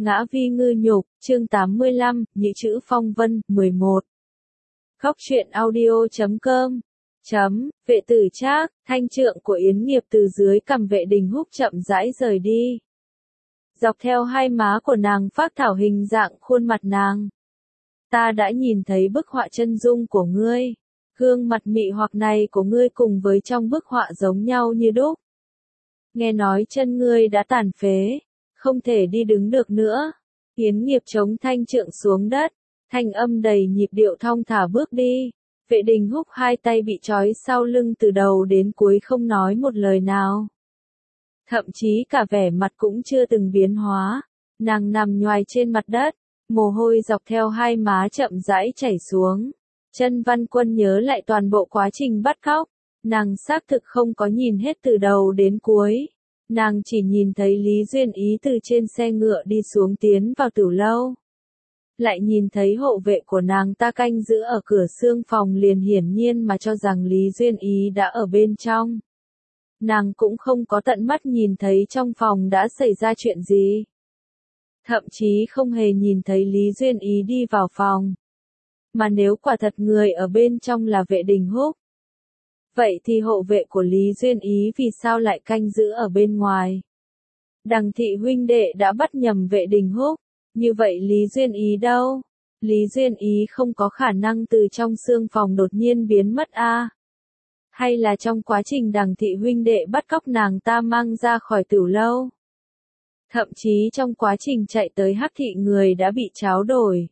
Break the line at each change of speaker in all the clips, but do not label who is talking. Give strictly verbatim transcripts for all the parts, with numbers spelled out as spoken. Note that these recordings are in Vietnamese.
Ngã vi ngư nhục, chương tám mươi lăm, Nhị chữ phong vân, mười một. Khóc chuyện audio chấm com. Chấm, vệ tử Trác, thanh trượng của Yến Nghiệp từ dưới cằm Vệ Đình Húc chậm rãi rời đi. Dọc theo hai má của nàng phác thảo hình dạng khuôn mặt nàng. Ta đã nhìn thấy bức họa chân dung của ngươi. Gương mặt mị hoặc này của ngươi cùng với trong bức họa giống nhau như đúc. Nghe nói chân ngươi đã tàn phế, không thể đi đứng được nữa. Yến Nghiệp chống thanh trượng xuống đất, thanh âm đầy nhịp điệu thong thả bước đi. Vệ Đình Húc hai tay bị trói sau lưng từ đầu đến cuối không nói một lời nào. Thậm chí cả vẻ mặt cũng chưa từng biến hóa. Nàng nằm nhoài trên mặt đất, mồ hôi dọc theo hai má chậm rãi chảy xuống. Chân Văn Quân nhớ lại toàn bộ quá trình bắt cóc. Nàng xác thực không có nhìn hết từ đầu đến cuối. Nàng chỉ nhìn thấy Lý Duyên Ý từ trên xe ngựa đi xuống tiến vào tử lâu. Lại nhìn thấy hộ vệ của nàng ta canh giữ ở cửa xương phòng, liền hiển nhiên mà cho rằng Lý Duyên Ý đã ở bên trong. Nàng cũng không có tận mắt nhìn thấy trong phòng đã xảy ra chuyện gì. Thậm chí không hề nhìn thấy Lý Duyên Ý đi vào phòng. Mà nếu quả thật người ở bên trong là Vệ Đình Húc, vậy thì hộ vệ của Lý Duyên Ý vì sao lại canh giữ ở bên ngoài? Đằng thị huynh đệ đã bắt nhầm Vệ Đình Húc, như vậy Lý Duyên Ý đâu? Lý Duyên Ý không có khả năng từ trong xương phòng đột nhiên biến mất a? À? Hay là trong quá trình đằng thị huynh đệ bắt cóc nàng ta mang ra khỏi tử lâu? Thậm chí trong quá trình chạy tới Hắc thị người đã bị tráo đổi?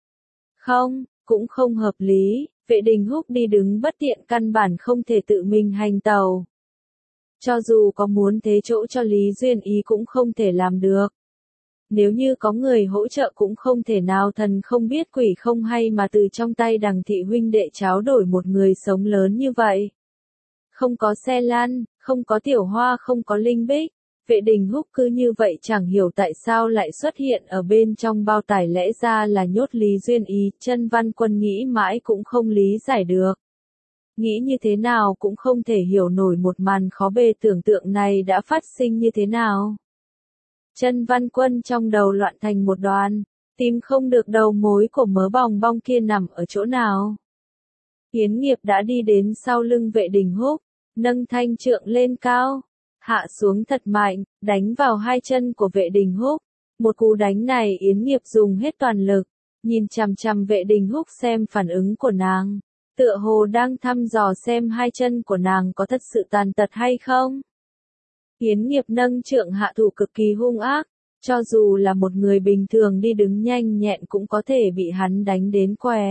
Không, cũng không hợp lý. Vệ Đình Húc đi đứng bất tiện căn bản không thể tự mình hành tàu. Cho dù có muốn thế chỗ cho Lý Duyên Ý cũng không thể làm được. Nếu như có người hỗ trợ cũng không thể nào thần không biết quỷ không hay mà từ trong tay đằng thị huynh đệ tráo đổi một người sống lớn như vậy. Không có xe lăn, không có tiểu hoa, không có linh bích. Vệ Đình Húc cứ như vậy chẳng hiểu tại sao lại xuất hiện ở bên trong bao tải, lẽ ra là nhốt Lý Duyên Ý. Chân Văn Quân nghĩ mãi cũng không lý giải được. Nghĩ như thế nào cũng không thể hiểu nổi một màn khó bề tưởng tượng này đã phát sinh như thế nào. Chân Văn Quân trong đầu loạn thành một đoàn, tìm không được đầu mối của mớ bòng bong kia nằm ở chỗ nào. Yến Nghiệp đã đi đến sau lưng Vệ Đình Húc, nâng thanh trượng lên cao, hạ xuống thật mạnh, đánh vào hai chân của Vệ Đình Húc. Một cú đánh này Yến Nghiệp dùng hết toàn lực, nhìn chằm chằm Vệ Đình Húc xem phản ứng của nàng, tựa hồ đang thăm dò xem hai chân của nàng có thật sự tàn tật hay không. Yến Nghiệp nâng trượng hạ thủ cực kỳ hung ác, cho dù là một người bình thường đi đứng nhanh nhẹn cũng có thể bị hắn đánh đến què.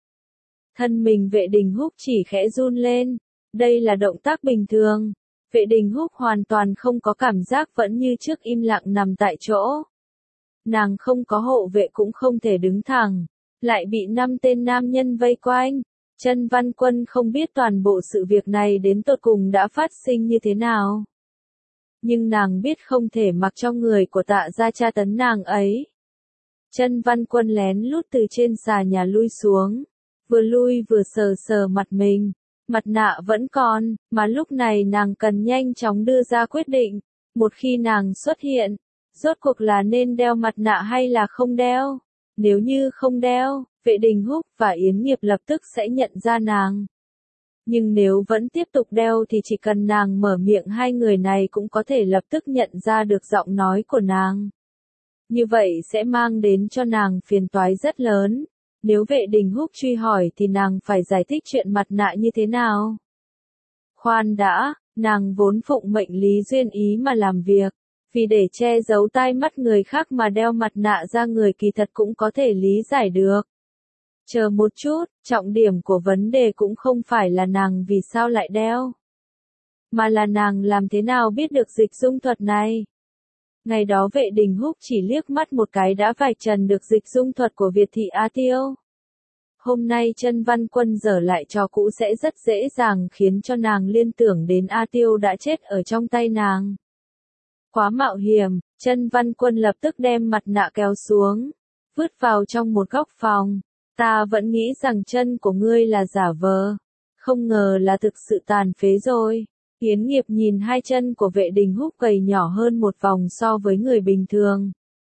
Thân mình Vệ Đình Húc chỉ khẽ run lên, đây là động tác bình thường. Vệ Đình Húc hoàn toàn không có cảm giác, vẫn như trước im lặng nằm tại chỗ. Nàng không có hộ vệ cũng không thể đứng thẳng, lại bị năm tên nam nhân vây quanh. Chân Văn Quân không biết toàn bộ sự việc này đến tột cùng đã phát sinh như thế nào. Nhưng nàng biết không thể mặc cho người của Tạ gia tra tấn nàng ấy. Chân Văn Quân lén lút từ trên xà nhà lui xuống, vừa lui vừa sờ sờ mặt mình. Mặt nạ vẫn còn, mà lúc này nàng cần nhanh chóng đưa ra quyết định. Một khi nàng xuất hiện, rốt cuộc là nên đeo mặt nạ hay là không đeo? Nếu như không đeo, Vệ Đình Húc và Yến Nghiệp lập tức sẽ nhận ra nàng. Nhưng nếu vẫn tiếp tục đeo thì chỉ cần nàng mở miệng, hai người này cũng có thể lập tức nhận ra được giọng nói của nàng. Như vậy sẽ mang đến cho nàng phiền toái rất lớn. Nếu Vệ Đình Húc truy hỏi thì nàng phải giải thích chuyện mặt nạ như thế nào? Khoan đã, nàng vốn phụng mệnh Lý Duyên Ý mà làm việc, vì để che giấu tai mắt người khác mà đeo mặt nạ ra người kỳ thật cũng có thể lý giải được. Chờ một chút, trọng điểm của vấn đề cũng không phải là nàng vì sao lại đeo, mà là nàng làm thế nào biết được dịch dung thuật này. Ngày đó Vệ Đình Húc chỉ liếc mắt một cái đã vạch trần được dịch dung thuật của Việt thị A Tiêu. Hôm nay Chân Văn Quân dở lại trò cũ sẽ rất dễ dàng khiến cho nàng liên tưởng đến A Tiêu đã chết ở trong tay nàng. Quá mạo hiểm, Chân Văn Quân lập tức đem mặt nạ kéo xuống, vứt vào trong một góc phòng. Ta vẫn nghĩ rằng chân của ngươi là giả vờ, không ngờ là thực sự tàn phế rồi. Yến Nghiệp nhìn hai chân của Vệ Đình Húc gầy nhỏ hơn một vòng so với người bình thường.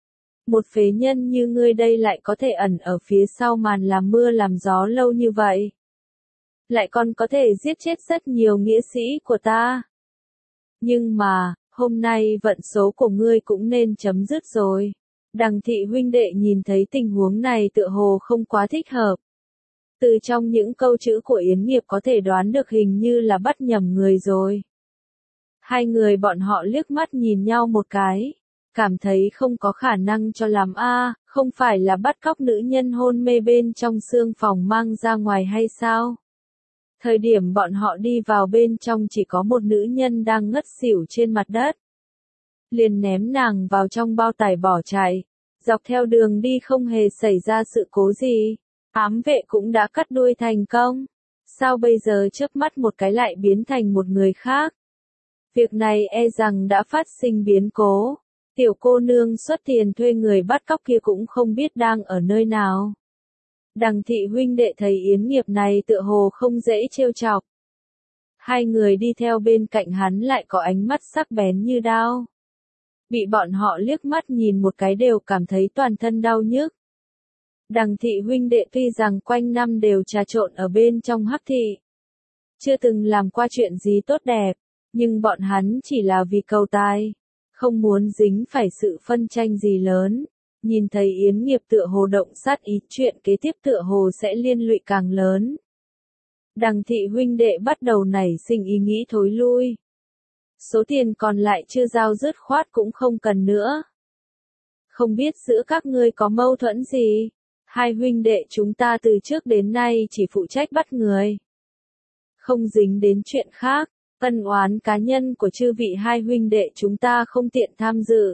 Một phế nhân như ngươi đây lại có thể ẩn ở phía sau màn làm mưa làm gió lâu như vậy. Lại còn có thể giết chết rất nhiều nghĩa sĩ của ta. Nhưng mà, hôm nay vận số của ngươi cũng nên chấm dứt rồi. Đằng thị huynh đệ nhìn thấy tình huống này tựa hồ không quá thích hợp. Từ trong những câu chữ của Yến Nghiệp có thể đoán được hình như là bắt nhầm người rồi. Hai người bọn họ liếc mắt nhìn nhau một cái. Cảm thấy không có khả năng cho lắm a, không phải là bắt cóc nữ nhân hôn mê bên trong xương phòng mang ra ngoài hay sao? Thời điểm bọn họ đi vào bên trong chỉ có một nữ nhân đang ngất xỉu trên mặt đất. Liền ném nàng vào trong bao tải bỏ chạy. Dọc theo đường đi không hề xảy ra sự cố gì. Ám vệ cũng đã cắt đuôi thành công. Sao bây giờ chớp mắt một cái lại biến thành một người khác? Việc này e rằng đã phát sinh biến cố. Tiểu cô nương xuất tiền thuê người bắt cóc kia cũng không biết đang ở nơi nào. Đằng thị huynh đệ thấy Yến Nghiệp này tựa hồ không dễ trêu chọc. Hai người đi theo bên cạnh hắn lại có ánh mắt sắc bén như đao. Bị bọn họ liếc mắt nhìn một cái đều cảm thấy toàn thân đau nhức. Đằng thị huynh đệ tuy rằng quanh năm đều trà trộn ở bên trong hắc thị. Chưa từng làm qua chuyện gì tốt đẹp, nhưng bọn hắn chỉ là vì cầu tài. Không muốn dính phải sự phân tranh gì lớn. Nhìn thấy Yến Nghiệp tựa hồ động sát ý, chuyện kế tiếp tựa hồ sẽ liên lụy càng lớn. Đằng thị huynh đệ bắt đầu nảy sinh ý nghĩ thối lui. Số tiền còn lại chưa giao dứt khoát cũng không cần nữa. Không biết giữa các ngươi có mâu thuẫn gì? Hai huynh đệ chúng ta từ trước đến nay chỉ phụ trách bắt người. Không dính đến chuyện khác. Ân oán cá nhân của chư vị hai huynh đệ chúng ta không tiện tham dự.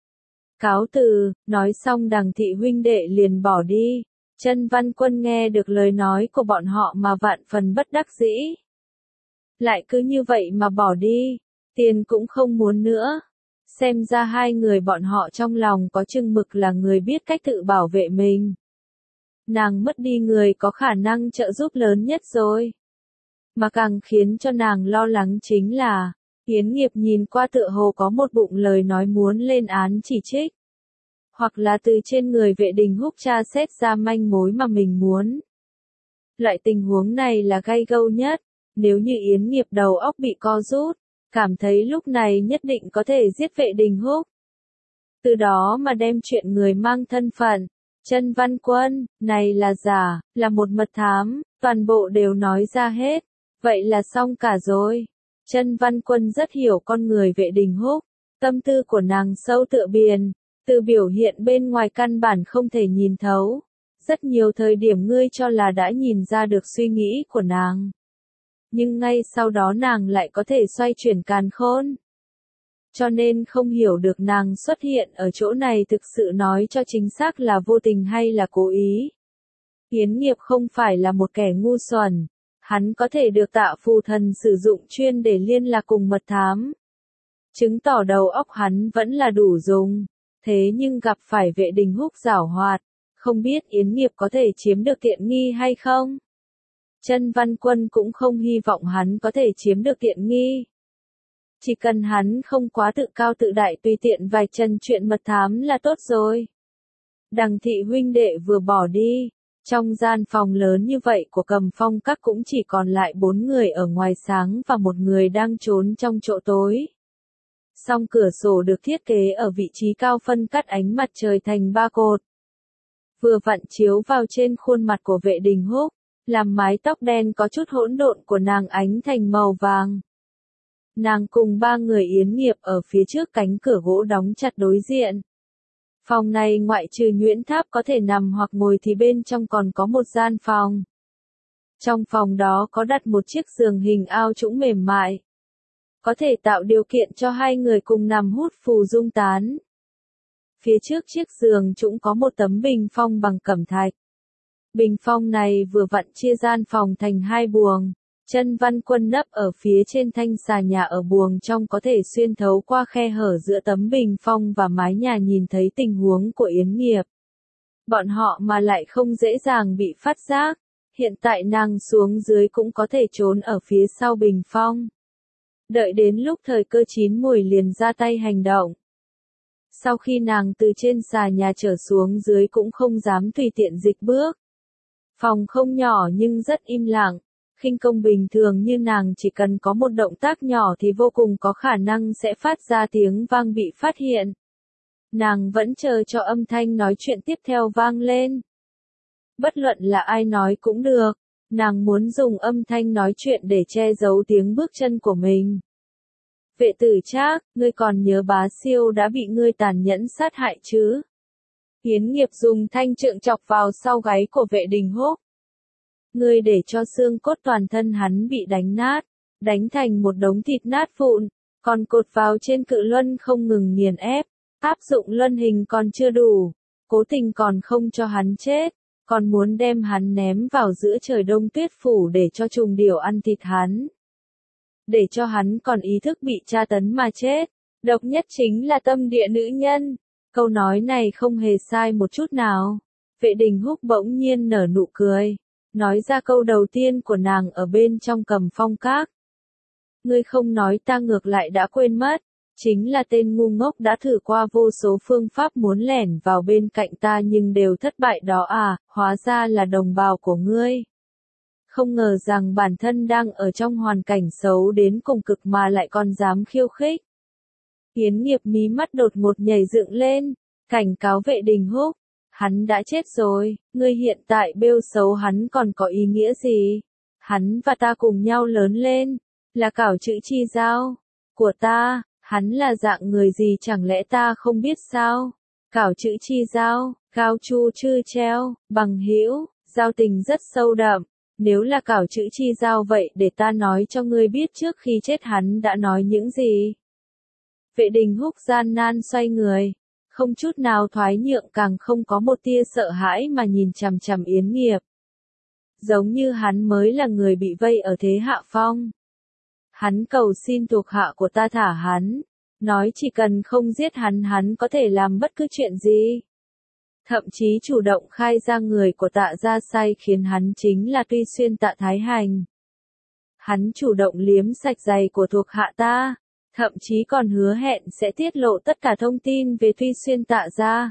Cáo từ, nói xong đằng thị huynh đệ liền bỏ đi. Chân Văn Quân nghe được lời nói của bọn họ mà vạn phần bất đắc dĩ. Lại cứ như vậy mà bỏ đi, tiền cũng không muốn nữa. Xem ra hai người bọn họ trong lòng có chừng mực là người biết cách tự bảo vệ mình. Nàng mất đi người có khả năng trợ giúp lớn nhất rồi. Mà càng khiến cho nàng lo lắng chính là, Yến Nghiệp nhìn qua tựa hồ có một bụng lời nói muốn lên án chỉ trích. Hoặc là từ trên người vệ đình húc tra xét ra manh mối mà mình muốn. Loại tình huống này là gay gâu nhất, nếu như Yến Nghiệp đầu óc bị co rút, cảm thấy lúc này nhất định có thể giết vệ đình húc. Từ đó mà đem chuyện người mang thân phận, Chân Văn Quân, này là giả, là một mật thám, toàn bộ đều nói ra hết. Vậy là xong cả rồi. Chân Văn Quân rất hiểu con người vệ đình húc. Tâm tư của nàng sâu tựa biển. Từ biểu hiện bên ngoài căn bản không thể nhìn thấu. Rất nhiều thời điểm ngươi cho là đã nhìn ra được suy nghĩ của nàng. Nhưng ngay sau đó nàng lại có thể xoay chuyển càn khôn. Cho nên không hiểu được nàng xuất hiện ở chỗ này thực sự nói cho chính xác là vô tình hay là cố ý. Yến Nghiệp không phải là một kẻ ngu xuẩn. Hắn có thể được Tạ Phù Thần sử dụng chuyên để liên lạc cùng mật thám. Chứng tỏ đầu óc hắn vẫn là đủ dùng. Thế nhưng gặp phải vệ đình húc giảo hoạt, không biết Yến Nghiệp có thể chiếm được tiện nghi hay không? Chân Văn Quân cũng không hy vọng hắn có thể chiếm được tiện nghi. Chỉ cần hắn không quá tự cao tự đại tùy tiện vài chân chuyện mật thám là tốt rồi. Đằng thị huynh đệ vừa bỏ đi. Trong gian phòng lớn như vậy của Cầm Phong Các cũng chỉ còn lại bốn người ở ngoài sáng và một người đang trốn trong chỗ tối. Song cửa sổ được thiết kế ở vị trí cao phân cắt ánh mặt trời thành ba cột. Vừa vặn chiếu vào trên khuôn mặt của vệ đình húc, làm mái tóc đen có chút hỗn độn của nàng ánh thành màu vàng. Nàng cùng ba người Yến Nghiệp ở phía trước cánh cửa gỗ đóng chặt đối diện. Phòng này ngoại trừ nhuyễn tháp có thể nằm hoặc ngồi thì bên trong còn có một gian phòng. Trong phòng đó có đặt một chiếc giường hình ao trũng mềm mại. Có thể tạo điều kiện cho hai người cùng nằm hút phù dung tán. Phía trước chiếc giường trũng có một tấm bình phong bằng cẩm thạch. Bình phong này vừa vặn chia gian phòng thành hai buồng. Chân Văn Quân nấp ở phía trên thanh xà nhà ở buồng trong có thể xuyên thấu qua khe hở giữa tấm bình phong và mái nhà nhìn thấy tình huống của Yến Nghiệp. Bọn họ mà lại không dễ dàng bị phát giác. Hiện tại nàng xuống dưới cũng có thể trốn ở phía sau bình phong. Đợi đến lúc thời cơ chín mùi liền ra tay hành động. Sau khi nàng từ trên xà nhà trở xuống dưới cũng không dám tùy tiện dịch bước. Phòng không nhỏ nhưng rất im lặng. Khinh công bình thường như nàng chỉ cần có một động tác nhỏ thì vô cùng có khả năng sẽ phát ra tiếng vang bị phát hiện. Nàng vẫn chờ cho âm thanh nói chuyện tiếp theo vang lên. Bất luận là ai nói cũng được, nàng muốn dùng âm thanh nói chuyện để che giấu tiếng bước chân của mình. Vệ tử Trác, ngươi còn nhớ bá siêu đã bị ngươi tàn nhẫn sát hại chứ? Yến Nghiệp dùng thanh trượng chọc vào sau gáy của Vệ Đình Húc. Ngươi để cho xương cốt toàn thân hắn bị đánh nát, đánh thành một đống thịt nát vụn, còn cột vào trên cự luân không ngừng nghiền ép, áp dụng luân hình còn chưa đủ, cố tình còn không cho hắn chết, còn muốn đem hắn ném vào giữa trời đông tuyết phủ để cho trùng điểu ăn thịt hắn. Để cho hắn còn ý thức bị tra tấn mà chết. Độc nhất chính là tâm địa nữ nhân. Câu nói này không hề sai một chút nào. Vệ Đình Húc bỗng nhiên nở nụ cười. Nói ra câu đầu tiên của nàng ở bên trong Cầm Phong Các. Ngươi không nói ta ngược lại đã quên mất. Chính là tên ngu ngốc đã thử qua vô số phương pháp muốn lẻn vào bên cạnh ta nhưng đều thất bại đó à, hóa ra là đồng bào của ngươi. Không ngờ rằng bản thân đang ở trong hoàn cảnh xấu đến cùng cực mà lại còn dám khiêu khích. Yến Nghiệp mí mắt đột ngột nhảy dựng lên, cảnh cáo Vệ Đình Húc, hắn đã chết rồi, ngươi hiện tại bêu xấu hắn còn có ý nghĩa gì? Hắn và ta cùng nhau lớn lên, là cảo chữ chi giao của ta, hắn là dạng người gì chẳng lẽ ta không biết sao? Cảo chữ chi giao, cao chu chư treo, bằng hữu, giao tình rất sâu đậm. Nếu là cảo chữ chi giao vậy để ta nói cho ngươi biết trước khi chết hắn đã nói những gì. Vệ Đình Húc gian nan xoay người, không chút nào thoái nhượng càng không có một tia sợ hãi mà nhìn chằm chằm Yến Nghiệp. Giống như hắn mới là người bị vây ở thế hạ phong. Hắn cầu xin thuộc hạ của ta thả hắn, nói chỉ cần không giết hắn hắn có thể làm bất cứ chuyện gì. Thậm chí chủ động khai ra người của Tạ Gia Sai khiến hắn chính là Tuy Xuyên Tạ Thái Hành. Hắn chủ động liếm sạch giày của thuộc hạ ta, thậm chí còn hứa hẹn sẽ tiết lộ tất cả thông tin về Tuy Xuyên Tạ Gia.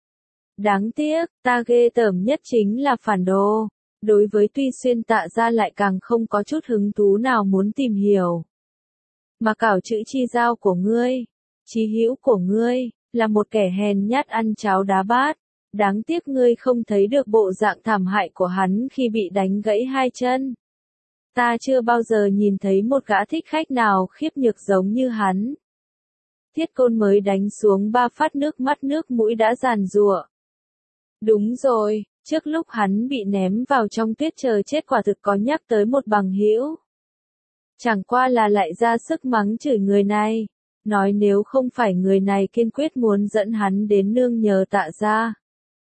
Đáng tiếc, ta ghê tởm nhất chính là phản đồ. Đối với Tuy Xuyên Tạ Gia lại càng không có chút hứng thú nào muốn tìm hiểu. Mà cảo chữ chi giao của ngươi, chí hữu của ngươi, là một kẻ hèn nhát ăn cháo đá bát. Đáng tiếc ngươi không thấy được bộ dạng thảm hại của hắn khi bị đánh gãy hai chân. Ta chưa bao giờ nhìn thấy một gã thích khách nào khiếp nhược giống như hắn. Thiết Côn mới đánh xuống ba phát nước mắt nước mũi đã giàn giụa. Đúng rồi, trước lúc hắn bị ném vào trong tuyết chờ chết quả thực có nhắc tới một bằng hữu. Chẳng qua là lại ra sức mắng chửi người này, nói nếu không phải người này kiên quyết muốn dẫn hắn đến nương nhờ Tạ Gia,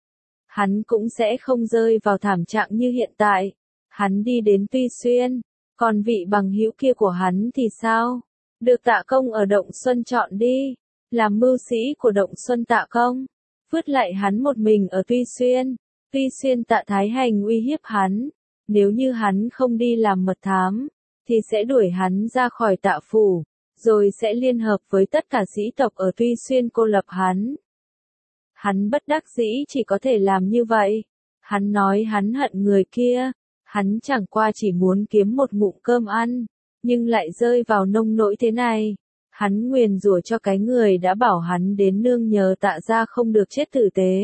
hắn cũng sẽ không rơi vào thảm trạng như hiện tại. Hắn đi đến Tuy Xuyên, còn vị bằng hữu kia của hắn thì sao? Được Tạ Công ở Động Xuân chọn đi, làm mưu sĩ của Động Xuân Tạ Công, vứt lại hắn một mình ở Tuy Xuyên. Tuy Xuyên Tạ Thái Hành uy hiếp hắn, nếu như hắn không đi làm mật thám, thì sẽ đuổi hắn ra khỏi Tạ Phủ, rồi sẽ liên hợp với tất cả sĩ tộc ở Tuy Xuyên cô lập hắn. Hắn bất đắc dĩ chỉ có thể làm như vậy. Hắn nói hắn hận người kia, hắn chẳng qua chỉ muốn kiếm một ngụm cơm ăn, nhưng lại rơi vào nông nỗi thế này. Hắn nguyền rủa cho cái người đã bảo hắn đến nương nhờ Tạ Gia không được chết tử tế.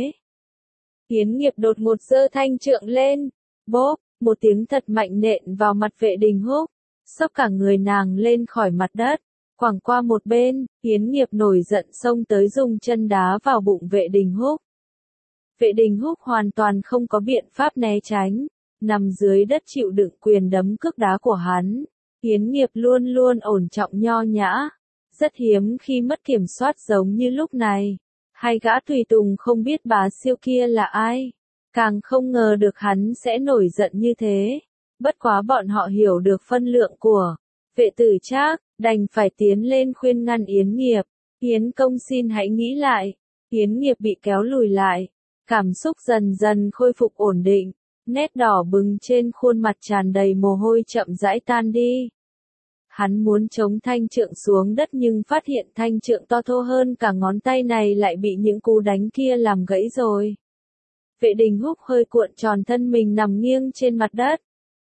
Yến Nghiệp đột ngột giơ thanh trượng lên, bốp, một tiếng thật mạnh nện vào mặt Vệ Đình Húc, xốc cả người nàng lên khỏi mặt đất. Quẳng qua một bên, Yến Nghiệp nổi giận xông tới dùng chân đá vào bụng Vệ Đình Húc. Vệ Đình Húc hoàn toàn không có biện pháp né tránh, nằm dưới đất chịu đựng quyền đấm cước đá của hắn. Yến Nghiệp luôn luôn ổn trọng nho nhã, rất hiếm khi mất kiểm soát giống như lúc này. Hai gã tùy tùng không biết bá siêu kia là ai, càng không ngờ được hắn sẽ nổi giận như thế. Bất quá bọn họ hiểu được phân lượng của Vệ Tử Trác, đành phải tiến lên khuyên ngăn Yến Nghiệp. Yến công xin hãy nghĩ lại. Yến Nghiệp bị kéo lùi lại, cảm xúc dần dần khôi phục ổn định, nét đỏ bừng trên khuôn mặt tràn đầy mồ hôi chậm rãi tan đi. Hắn muốn chống thanh trượng xuống đất nhưng phát hiện thanh trượng to thô hơn cả ngón tay này lại bị những cú đánh kia làm gãy rồi. Vệ Đình Húc hơi cuộn tròn thân mình nằm nghiêng trên mặt đất.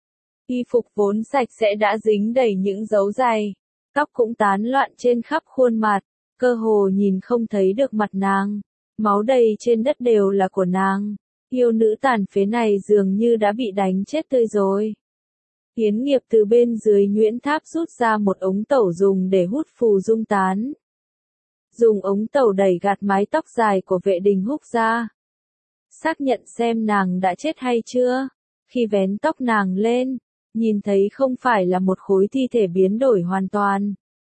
Y phục vốn sạch sẽ đã dính đầy những dấu giày, tóc cũng tán loạn trên khắp khuôn mặt, cơ hồ nhìn không thấy được mặt nàng. Máu đầy trên đất đều là của nàng. Yêu nữ tàn phế này dường như đã bị đánh chết tươi rồi. Yến Nghiệp từ bên dưới nhuyễn tháp rút ra một ống tẩu dùng để hút phù dung tán. Dùng ống tẩu đẩy gạt mái tóc dài của Vệ Đình Húc ra. Xác nhận xem nàng đã chết hay chưa. Khi vén tóc nàng lên, nhìn thấy không phải là một khối thi thể biến đổi hoàn toàn,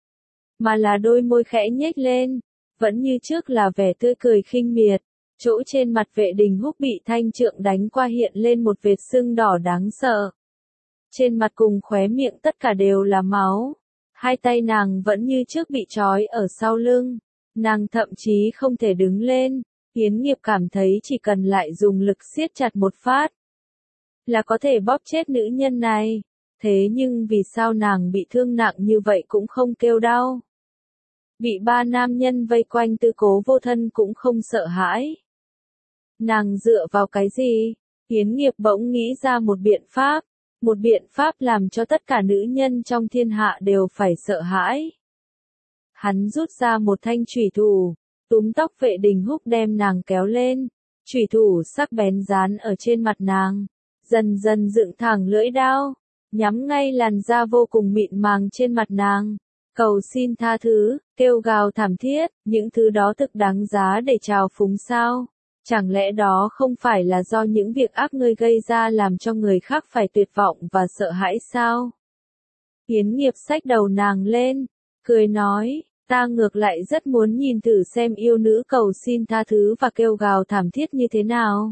mà là đôi môi khẽ nhếch lên, vẫn như trước là vẻ tươi cười khinh miệt. Chỗ trên mặt Vệ Đình Húc bị thanh trượng đánh qua hiện lên một vệt sưng đỏ đáng sợ. Trên mặt cùng khóe miệng tất cả đều là máu. Hai tay nàng vẫn như trước bị trói ở sau lưng. Nàng thậm chí không thể đứng lên. Yến Nghiệp cảm thấy chỉ cần lại dùng lực siết chặt một phát là có thể bóp chết nữ nhân này. Thế nhưng vì sao nàng bị thương nặng như vậy cũng không kêu đau? Bị ba nam nhân vây quanh Tư Cố Vô Thân cũng không sợ hãi. Nàng dựa vào cái gì? Yến Nghiệp bỗng nghĩ ra một biện pháp. Một biện pháp làm cho tất cả nữ nhân trong thiên hạ đều phải sợ hãi. Hắn rút ra một thanh chủy thủ, túm tóc Vệ Đình Húc đem nàng kéo lên. Chủy thủ sắc bén dán ở trên mặt nàng, dần dần dựng thẳng lưỡi đao, nhắm ngay làn da vô cùng mịn màng trên mặt nàng. Cầu xin tha thứ, kêu gào thảm thiết, những thứ đó thực đáng giá để trào phúng sao? Chẳng lẽ đó không phải là do những việc ác ngươi gây ra làm cho người khác phải tuyệt vọng và sợ hãi sao? Yến Nghiệp xách đầu nàng lên, cười nói, ta ngược lại rất muốn nhìn thử xem yêu nữ cầu xin tha thứ và kêu gào thảm thiết như thế nào.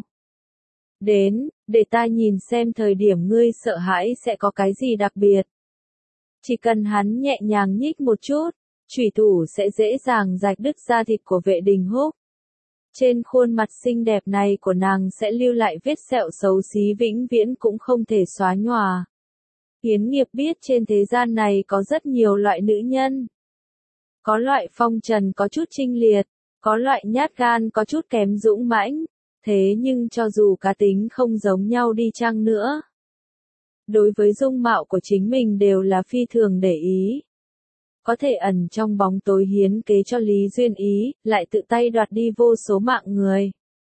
Đến, để ta nhìn xem thời điểm ngươi sợ hãi sẽ có cái gì đặc biệt. Chỉ cần hắn nhẹ nhàng nhích một chút, chủy thủ sẽ dễ dàng rạch đứt da thịt của Vệ Đình Húc. Trên khuôn mặt xinh đẹp này của nàng sẽ lưu lại vết sẹo xấu xí vĩnh viễn cũng không thể xóa nhòa. Yến Nghiệp biết trên thế gian này có rất nhiều loại nữ nhân. Có loại phong trần có chút trinh liệt, có loại nhát gan có chút kém dũng mãnh, thế nhưng cho dù cá tính không giống nhau đi chăng nữa, đối với dung mạo của chính mình đều là phi thường để ý. Có thể ẩn trong bóng tối hiến kế cho Lý Duyên Ý, lại tự tay đoạt đi vô số mạng người.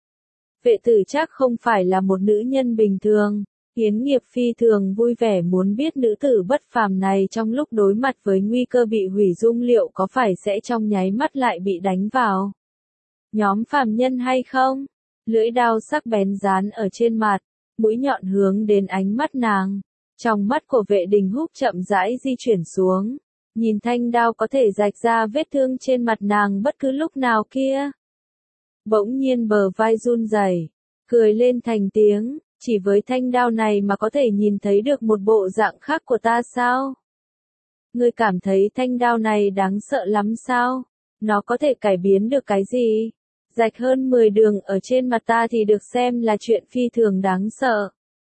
Vệ Tử Trác không phải là một nữ nhân bình thường. Yến Nghiệp phi thường vui vẻ muốn biết nữ tử bất phàm này trong lúc đối mặt với nguy cơ bị hủy dung liệu có phải sẽ trong nháy mắt lại bị đánh vào nhóm phàm nhân hay không? Lưỡi đao sắc bén dán ở trên mặt, mũi nhọn hướng đến ánh mắt nàng. Trong mắt của Vệ Đình Húc chậm rãi di chuyển xuống, nhìn thanh đao có thể rạch ra vết thương trên mặt nàng bất cứ lúc nào kia. Bỗng nhiên bờ vai run rẩy, cười lên thành tiếng, chỉ với thanh đao này mà có thể nhìn thấy được một bộ dạng khác của ta sao? Ngươi cảm thấy thanh đao này đáng sợ lắm sao? Nó có thể cải biến được cái gì? Rạch hơn mười đường ở trên mặt ta thì được xem là chuyện phi thường đáng sợ.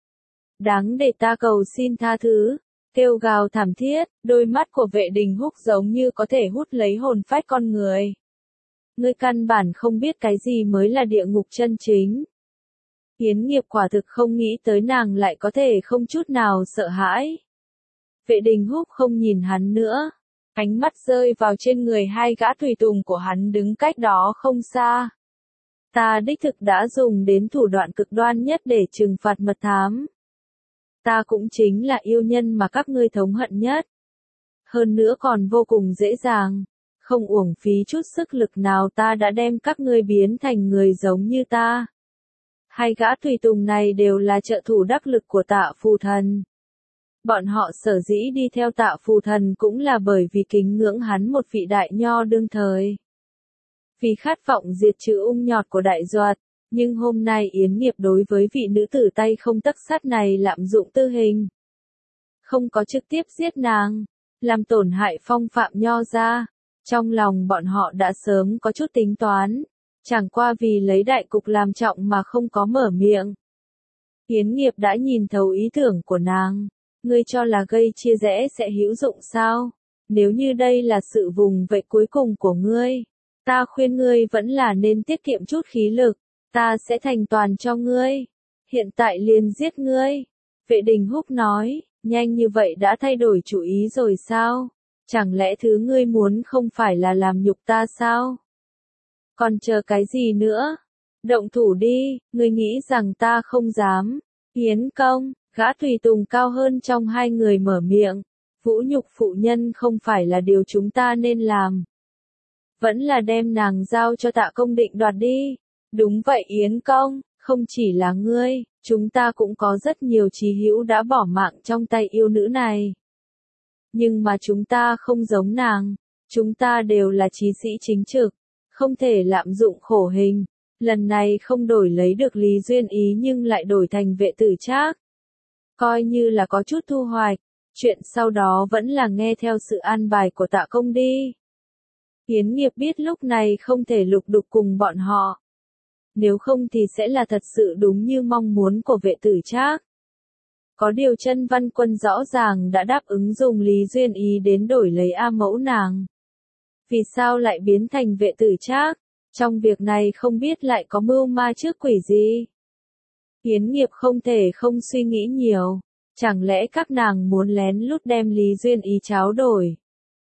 Đáng để ta cầu xin tha thứ, kêu gào thảm thiết, đôi mắt của Vệ Đình Húc giống như có thể hút lấy hồn phách con người. Ngươi căn bản không biết cái gì mới là địa ngục chân chính. Yến Nghiệp quả thực không nghĩ tới nàng lại có thể không chút nào sợ hãi. Vệ Đình Húc không nhìn hắn nữa, ánh mắt rơi vào trên người hai gã tùy tùng của hắn đứng cách đó không xa. Ta đích thực đã dùng đến thủ đoạn cực đoan nhất để trừng phạt mật thám. Ta cũng chính là yêu nhân mà các ngươi thống hận nhất. Hơn nữa còn vô cùng dễ dàng, không uổng phí chút sức lực nào ta đã đem các ngươi biến thành người giống như ta. Hai gã tùy tùng này đều là trợ thủ đắc lực của Tạ Phù Thần. Bọn họ sở dĩ đi theo Tạ Phù Thần cũng là bởi vì kính ngưỡng hắn một vị đại nho đương thời. Vì khát vọng diệt trừ ung nhọt của đại duật, nhưng hôm nay Yến Nghiệp đối với vị nữ tử tay không tấc sắt này lạm dụng tư hình. Không có trực tiếp giết nàng, làm tổn hại phong phạm nho gia. Trong lòng bọn họ đã sớm có chút tính toán, chẳng qua vì lấy đại cục làm trọng mà không có mở miệng. Yến Nghiệp đã nhìn thấu ý tưởng của nàng. ngươi cho là gây chia rẽ sẽ hữu dụng sao? Nếu như đây là sự vùng vẫy cuối cùng của ngươi, ta khuyên ngươi vẫn là nên tiết kiệm chút khí lực, ta sẽ thành toàn cho ngươi. Hiện tại liền giết ngươi. Vệ Đình Húc nói, nhanh như vậy đã thay đổi chủ ý rồi sao? Chẳng lẽ thứ ngươi muốn không phải là làm nhục ta sao? Còn chờ cái gì nữa? Động thủ đi, ngươi nghĩ rằng ta không dám. Yến Công, gã tùy tùng cao hơn trong hai người mở miệng. Vũ nhục phụ nhân không phải là điều chúng ta nên làm. Vẫn là đem nàng giao cho Tạ Công định đoạt đi. Đúng vậy Yến Công, không chỉ là ngươi, chúng ta cũng có rất nhiều chí hữu đã bỏ mạng trong tay yêu nữ này. Nhưng mà chúng ta không giống nàng, chúng ta đều là chí sĩ chính trực, không thể lạm dụng khổ hình. Lần này không đổi lấy được Lý Duyên Ý nhưng lại đổi thành Vệ Tử Trác. Coi như là có chút thu hoạch, chuyện sau đó vẫn là nghe theo sự an bài của Tạ Công đi. Yến Nghiệp biết lúc này không thể lục đục cùng bọn họ. Nếu không thì sẽ là thật sự đúng như mong muốn của Vệ Tử Trác. Có điều Chân Văn Quân rõ ràng đã đáp ứng dùng Lý Duyên Ý đến đổi lấy A Mẫu nàng. Vì sao lại biến thành Vệ Tử Trác? Trong việc này không biết lại có mưu ma trước quỷ gì. Yến Nghiệp không thể không suy nghĩ nhiều. Chẳng lẽ các nàng muốn lén lút đem Lý Duyên Ý tráo đổi?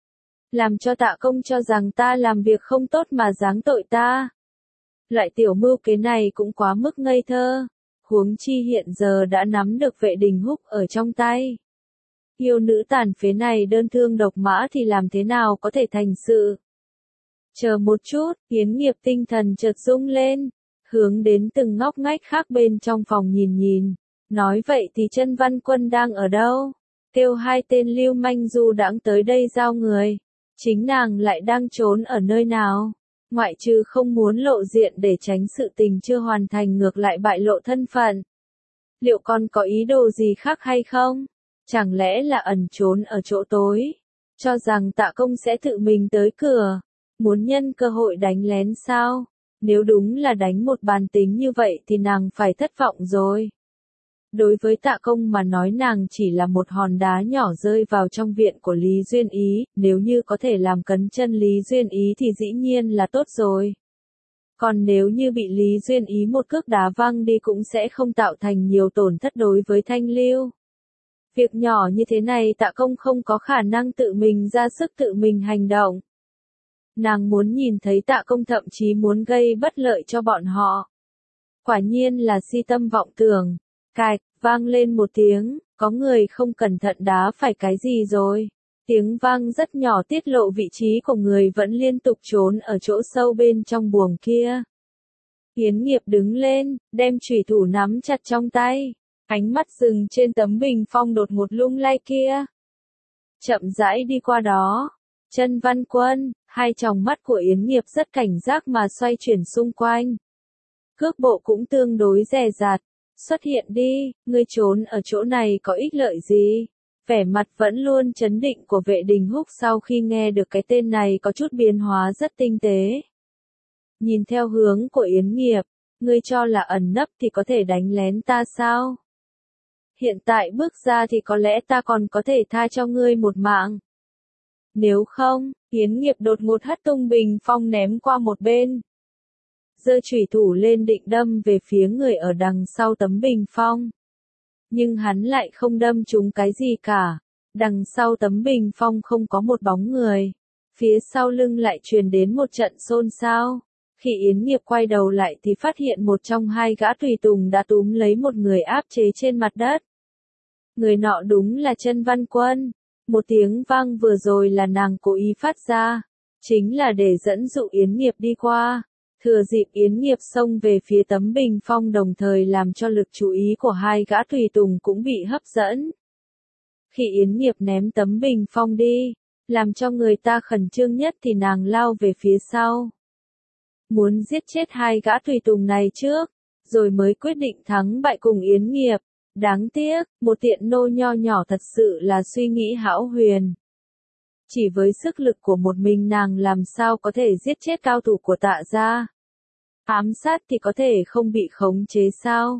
Làm cho Tạ Công cho rằng ta làm việc không tốt mà giáng tội ta. Loại tiểu mưu kế này cũng quá mức ngây thơ. Huống chi hiện giờ đã nắm được Vệ Đình Húc ở trong tay. Yêu nữ tàn phế này đơn thương độc mã thì làm thế nào có thể thành sự? Chờ một chút, Yến Nghiệp tinh thần chợt rung lên, hướng đến từng ngóc ngách khác bên trong phòng nhìn nhìn. Nói vậy thì Chân Văn Quân đang ở đâu? Kêu hai tên lưu manh du đãng tới đây giao người. Chính nàng lại đang trốn ở nơi nào? Ngoại trừ không muốn lộ diện để tránh sự tình chưa hoàn thành ngược lại bại lộ thân phận. Liệu còn có ý đồ gì khác hay không? Chẳng lẽ là ẩn trốn ở chỗ tối? Cho rằng Tạ Công sẽ tự mình tới cửa. Muốn nhân cơ hội đánh lén sao? Nếu đúng là đánh một bàn tính như vậy thì nàng phải thất vọng rồi. Đối với Tạ Công mà nói nàng chỉ là một hòn đá nhỏ rơi vào trong viện của Lý Duyên Ý, nếu như có thể làm cấn chân Lý Duyên Ý thì dĩ nhiên là tốt rồi. Còn nếu như bị Lý Duyên Ý một cước đá văng đi cũng sẽ không tạo thành nhiều tổn thất đối với Thanh Lưu. Việc nhỏ như thế này Tạ Công không có khả năng tự mình ra sức tự mình hành động. Nàng muốn nhìn thấy Tạ Công thậm chí muốn gây bất lợi cho bọn họ. Quả nhiên là si tâm vọng tưởng. Cạch, vang lên một tiếng, có người không cẩn thận đá phải cái gì rồi. Tiếng vang rất nhỏ tiết lộ vị trí của người vẫn liên tục trốn ở chỗ sâu bên trong buồng kia. Yến Nghiệp đứng lên, đem chủy thủ nắm chặt trong tay. Ánh mắt dừng trên tấm bình phong đột ngột lung lay kia. Chậm rãi đi qua đó. Chân Văn Quân, hai tròng mắt của Yến Nghiệp rất cảnh giác mà xoay chuyển xung quanh. Cước bộ cũng tương đối dè dặt. Xuất hiện đi, ngươi trốn ở chỗ này có ích lợi gì? Vẻ mặt vẫn luôn chấn định của Vệ Đình Húc sau khi nghe được cái tên này có chút biến hóa rất tinh tế. Nhìn theo hướng của Yến Nghiệp, ngươi cho là ẩn nấp thì có thể đánh lén ta sao? Hiện tại bước ra thì có lẽ ta còn có thể tha cho ngươi một mạng. Nếu không, Yến Nghiệp đột ngột hất tung bình phong ném qua một bên. Giơ chủy thủ lên định đâm về phía người ở đằng sau tấm bình phong. Nhưng hắn lại không đâm trúng cái gì cả. Đằng sau tấm bình phong không có một bóng người. Phía sau lưng lại truyền đến một trận xôn xao. Khi Yến Nghiệp quay đầu lại thì phát hiện một trong hai gã tùy tùng đã túm lấy một người áp chế trên mặt đất. Người nọ đúng là Chân Văn Quân. Một tiếng vang vừa rồi là nàng cố ý phát ra. Chính là để dẫn dụ Yến Nghiệp đi qua. Thừa dịp Yến Nghiệp xông về phía tấm bình phong đồng thời làm cho lực chú ý của hai gã tùy tùng cũng bị hấp dẫn. Khi Yến Nghiệp ném tấm bình phong đi, làm cho người ta khẩn trương nhất thì nàng lao về phía sau. Muốn giết chết hai gã tùy tùng này trước, rồi mới quyết định thắng bại cùng Yến Nghiệp. Đáng tiếc, một tiện nô nho nhỏ thật sự là suy nghĩ hão huyền. Chỉ với sức lực của một mình nàng làm sao có thể giết chết cao thủ của Tạ gia. Ám sát thì có thể không bị khống chế sao?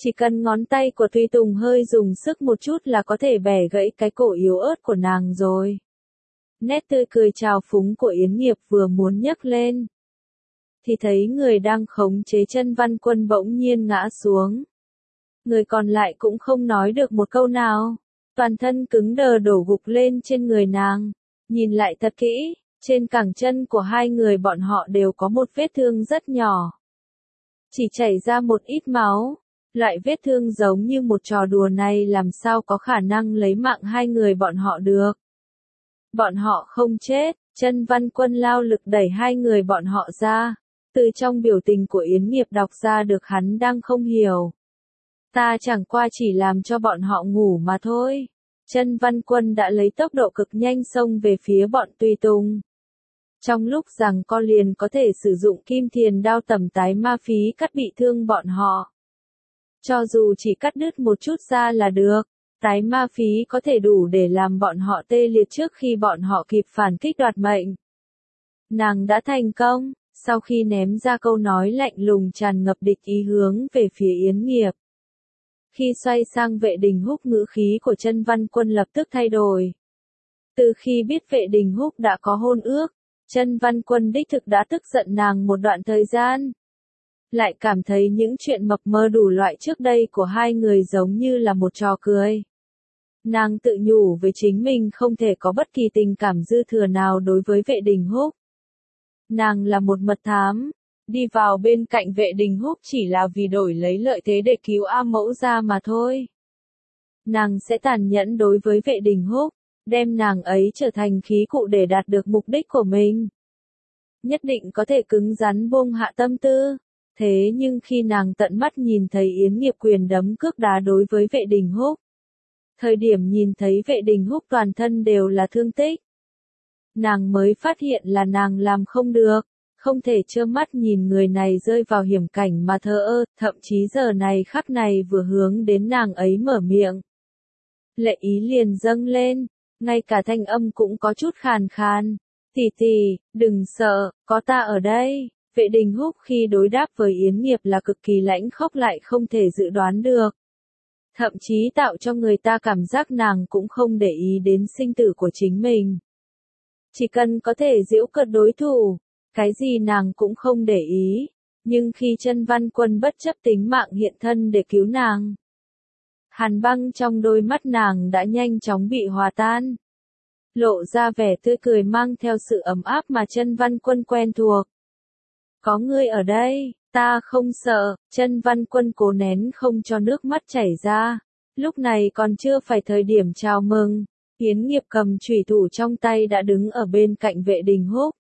Chỉ cần ngón tay của Tùy Tùng hơi dùng sức một chút là có thể bẻ gãy cái cổ yếu ớt của nàng rồi. Nét tươi cười trào phúng của Yến Nghiệp vừa muốn nhấc lên, thì thấy người đang khống chế Chân Văn Quân bỗng nhiên ngã xuống. Người còn lại cũng không nói được một câu nào, toàn thân cứng đờ đổ gục lên trên người nàng. Nhìn lại thật kỹ, trên cẳng chân của hai người bọn họ đều có một vết thương rất nhỏ. Chỉ chảy ra một ít máu. Loại vết thương giống như một trò đùa này làm sao có khả năng lấy mạng hai người bọn họ được. Bọn họ không chết, Chân Văn Quân lao lực đẩy hai người bọn họ ra. Từ trong biểu tình của Yến Nghiệp đọc ra được hắn đang không hiểu. Ta chẳng qua chỉ làm cho bọn họ ngủ mà thôi. Chân Văn Quân đã lấy tốc độ cực nhanh xông về phía bọn Tùy Tùng. Trong lúc rằng co liền có thể sử dụng kim thiền đao tầm tái ma phí cắt bị thương bọn họ. Cho dù chỉ cắt đứt một chút ra là được, tái ma phí có thể đủ để làm bọn họ tê liệt trước khi bọn họ kịp phản kích đoạt mệnh. Nàng đã thành công, sau khi ném ra câu nói lạnh lùng tràn ngập địch ý hướng về phía Yến Nghiệp. Khi xoay sang Vệ Đình Húc, ngữ khí của Chân Văn Quân lập tức thay đổi. Từ khi biết Vệ Đình Húc đã có hôn ước, Chân Văn Quân đích thực đã tức giận nàng một đoạn thời gian. Lại cảm thấy những chuyện mập mờ đủ loại trước đây của hai người giống như là một trò cười. Nàng tự nhủ với chính mình không thể có bất kỳ tình cảm dư thừa nào đối với Vệ Đình Húc. Nàng là một mật thám, đi vào bên cạnh Vệ Đình Húc chỉ là vì đổi lấy lợi thế để cứu A Mẫu ra mà thôi. Nàng sẽ tàn nhẫn đối với Vệ Đình Húc, đem nàng ấy trở thành khí cụ để đạt được mục đích của mình. Nhất định có thể cứng rắn buông hạ tâm tư. Thế nhưng khi nàng tận mắt nhìn thấy Yến Nghiệp quyền đấm cước đá đối với Vệ Đình Húc, thời điểm nhìn thấy Vệ Đình Húc toàn thân đều là thương tích, nàng mới phát hiện là nàng làm không được, không thể trơ mắt nhìn người này rơi vào hiểm cảnh mà thờ ơ, thậm chí giờ này khắc này vừa hướng đến nàng ấy mở miệng. Lệ ý liền dâng lên, ngay cả thanh âm cũng có chút khàn khàn. Tỷ tỷ, đừng sợ, có ta ở đây. Vệ Đình Húc khi đối đáp với Yến Nghiệp là cực kỳ lãnh khốc lại không thể dự đoán được. Thậm chí tạo cho người ta cảm giác nàng cũng không để ý đến sinh tử của chính mình. Chỉ cần có thể giễu cợt đối thủ, cái gì nàng cũng không để ý. Nhưng khi Chân Văn Quân bất chấp tính mạng hiện thân để cứu nàng, hàn băng trong đôi mắt nàng đã nhanh chóng bị hòa tan. Lộ ra vẻ tươi cười mang theo sự ấm áp mà Chân Văn Quân quen thuộc. Có ngươi ở đây, ta không sợ. Chân Văn Quân cố nén không cho nước mắt chảy ra. Lúc này còn chưa phải thời điểm chào mừng. Yến Nghiệp cầm chủy thủ trong tay đã đứng ở bên cạnh Vệ Đình Húc.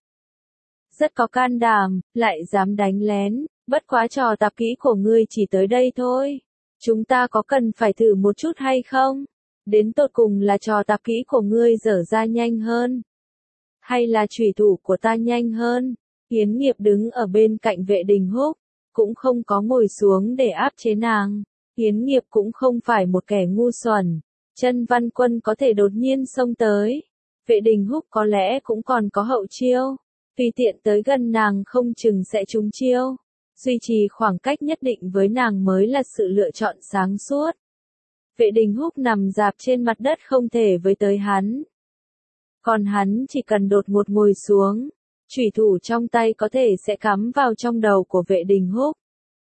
Rất có can đảm, lại dám đánh lén. Bất quá trò tạp kỹ của ngươi chỉ tới đây thôi. Chúng ta có cần phải thử một chút hay không? Đến tột cùng là trò tạp kỹ của ngươi dở ra nhanh hơn, hay là chủy thủ của ta nhanh hơn? Yến Nghiệp đứng ở bên cạnh Vệ Đình Húc, cũng không có ngồi xuống để áp chế nàng. Yến Nghiệp cũng không phải một kẻ ngu xuẩn. Chân Văn Quân có thể đột nhiên xông tới. Vệ Đình Húc có lẽ cũng còn có hậu chiêu. Tùy tiện tới gần nàng không chừng sẽ trúng chiêu. Duy trì khoảng cách nhất định với nàng mới là sự lựa chọn sáng suốt. Vệ Đình Húc nằm rạp trên mặt đất không thể với tới hắn. Còn hắn chỉ cần đột ngột ngồi xuống, chủy thủ trong tay có thể sẽ cắm vào trong đầu của Vệ Đình Húc.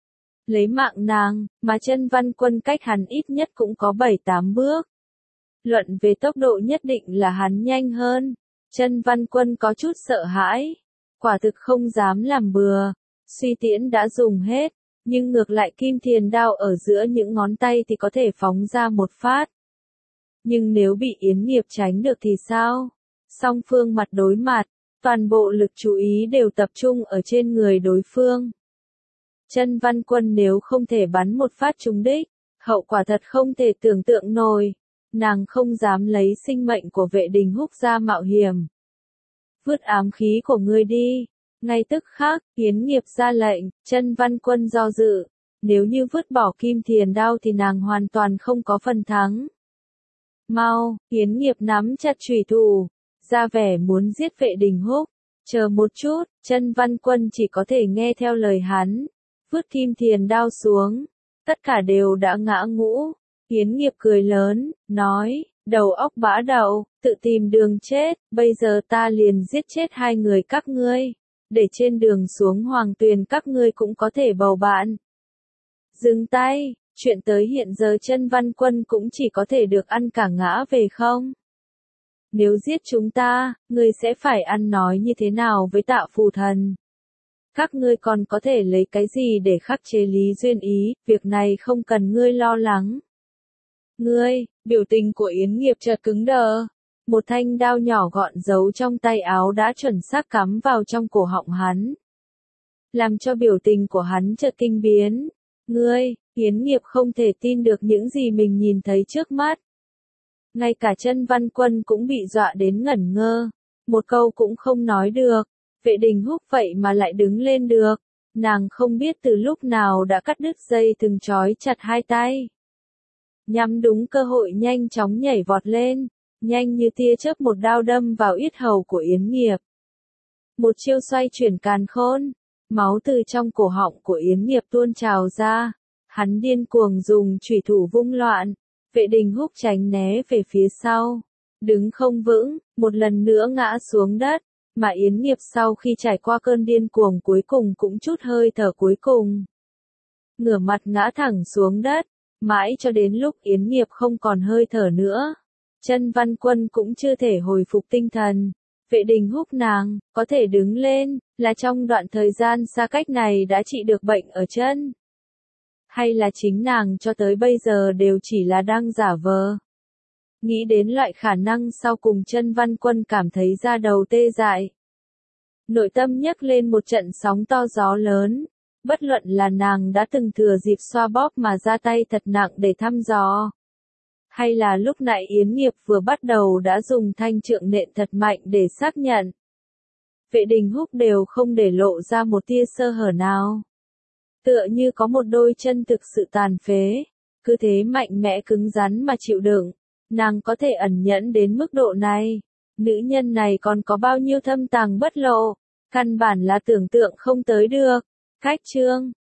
Lấy mạng nàng, mà Chân Văn Quân cách hắn ít nhất cũng có bảy tám bước. Luận về tốc độ nhất định là hắn nhanh hơn. Chân Văn Quân có chút sợ hãi. Quả thực không dám làm bừa. Suy tiễn đã dùng hết. Nhưng ngược lại kim thiền đao ở giữa những ngón tay thì có thể phóng ra một phát. Nhưng nếu bị Yến Nghiệp tránh được thì sao? Song phương mặt đối mặt, toàn bộ lực chú ý đều tập trung ở trên người đối phương. Chân Văn Quân nếu không thể bắn một phát trúng đích, hậu quả thật không thể tưởng tượng nổi. Nàng không dám lấy sinh mệnh của Vệ Đình Húc ra mạo hiểm. Vứt ám khí của ngươi đi. Ngay tức khắc, Yến Nghiệp ra lệnh. Chân Văn Quân do dự. Nếu như vứt bỏ kim thiền đao thì nàng hoàn toàn không có phần thắng. Mau, Yến Nghiệp nắm chặt chủy thủ, ra vẻ muốn giết Vệ Đình Húc. Chờ một chút, Chân Văn Quân chỉ có thể nghe theo lời hắn. Vứt kim thiền đao xuống. tất cả đều đã ngã ngũ. Yến Nghiệp cười lớn, nói, đầu óc bã đậu, tự tìm đường chết, bây giờ ta liền giết chết hai người các ngươi, để trên đường xuống hoàng tuyền các ngươi cũng có thể bầu bạn. Dừng tay, chuyện tới hiện giờ Chân Văn Quân cũng chỉ có thể được ăn cả ngã về không? Nếu giết chúng ta, ngươi sẽ phải ăn nói như thế nào với Tạ Phù Thần? Các ngươi còn có thể lấy cái gì để khắc chế Lý Duyên Ý, việc này không cần ngươi lo lắng. Ngươi, biểu tình của Yến Nghiệp chợt cứng đờ. Một thanh đao nhỏ gọn giấu trong tay áo đã chuẩn xác cắm vào trong cổ họng hắn. Làm cho biểu tình của hắn chợt kinh biến. Ngươi, Yến Nghiệp không thể tin được những gì mình nhìn thấy trước mắt. Ngay cả Chân Văn Quân cũng bị dọa đến ngẩn ngơ. Một câu cũng không nói được. Vệ Đình Húc vậy mà lại đứng lên được. Nàng không biết từ lúc nào đã cắt đứt dây thừng trói chặt hai tay. Nhắm đúng cơ hội nhanh chóng nhảy vọt lên. Nhanh như tia chớp một đao đâm vào yết hầu của Yến Nghiệp. Một chiêu xoay chuyển càn khôn. Máu từ trong cổ họng của Yến Nghiệp tuôn trào ra. Hắn điên cuồng dùng chủy thủ vung loạn. Vệ Đình Húc tránh né về phía sau. Đứng không vững, một lần nữa ngã xuống đất. Mà Yến Nghiệp sau khi trải qua cơn điên cuồng cuối cùng cũng chút hơi thở cuối cùng. Ngửa mặt ngã thẳng xuống đất. Mãi cho đến lúc Yến Nghiệp không còn hơi thở nữa. Chân Văn Quân cũng chưa thể hồi phục tinh thần. Vệ Đình Húc nàng, có thể đứng lên, là trong đoạn thời gian xa cách này đã trị được bệnh ở chân. Hay là chính nàng cho tới bây giờ đều chỉ là đang giả vờ. Nghĩ đến loại khả năng sau cùng Chân Văn Quân cảm thấy da đầu tê dại. Nội tâm nhấc lên một trận sóng to gió lớn. Bất luận là nàng đã từng thừa dịp xoa bóp mà ra tay thật nặng để thăm dò. Hay là lúc nãy Yến Nghiệp vừa bắt đầu đã dùng thanh trượng nện thật mạnh để xác nhận. Vệ Đình Húc đều không để lộ ra một tia sơ hở nào. Tựa như có một đôi chân thực sự tàn phế. Cứ thế mạnh mẽ cứng rắn mà chịu đựng. Nàng có thể ẩn nhẫn đến mức độ này. Nữ nhân này còn có bao nhiêu thâm tàng bất lộ. Căn bản là tưởng tượng không tới được. Khách chương.